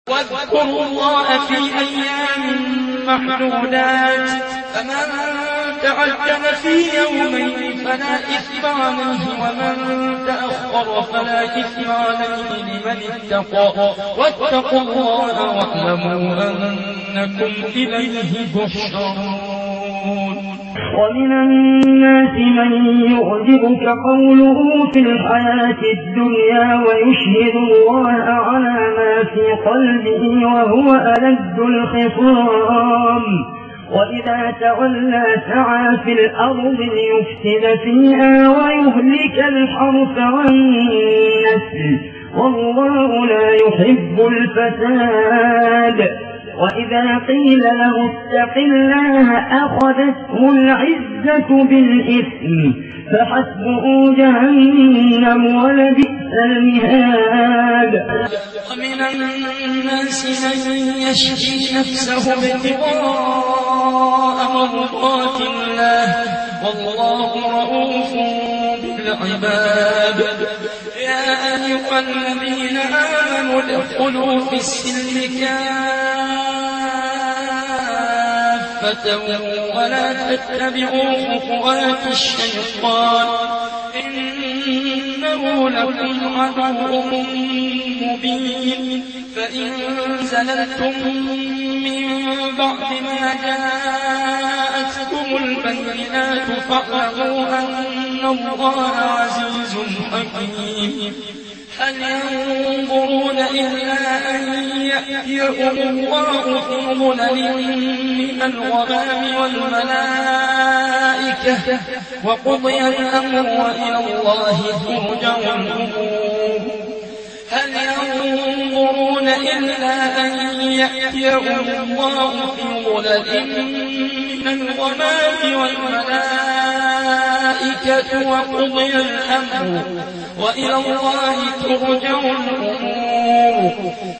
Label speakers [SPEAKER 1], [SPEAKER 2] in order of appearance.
[SPEAKER 1] واذكروا الله في أيام محدودات فمن تعجل في يومين فلا إثم عليه ومن تأخر فلا إثم عليه لمن اتقى واتقوا الله واعلموا أنكم إليه تحشرون.
[SPEAKER 2] ومن الناس من يعجبك قوله في الحياة الدنيا ويشهد الله على ما في قلبه وهو ألد الخصام وإذا تولى سعى في الأرض ليفسد فيها ويهلك الحرث والنسل والله لا يحب الفساد. وإذا قيل له اتق الله أخذته العزة بالإثم فحسبه جهنم ولبئس المهاد.
[SPEAKER 1] ومن الناس من يشري نفسه ابتغاء مرضات الله والله رؤوف بالعباد. يا أيها الذين آمنوا ادخلوا في السلم كافة ولا تتبعوا خطوات الشيطان إنه لكم عدو مبين. فإن زللتم من بعد ما جاءتكم البينات فاعلموا أن الله عزيز حكيم. هل ينظرون إلا أن يأتيهم الله في ظلل من الغمام والملائكة وقضي الأمر وإلى الله ترجع الأمور. هل ينظرون إلا أن يأتيهم الله في ظلل من الغمام والملائكة وقضي الأمر وإلى الله ترجع الأمور.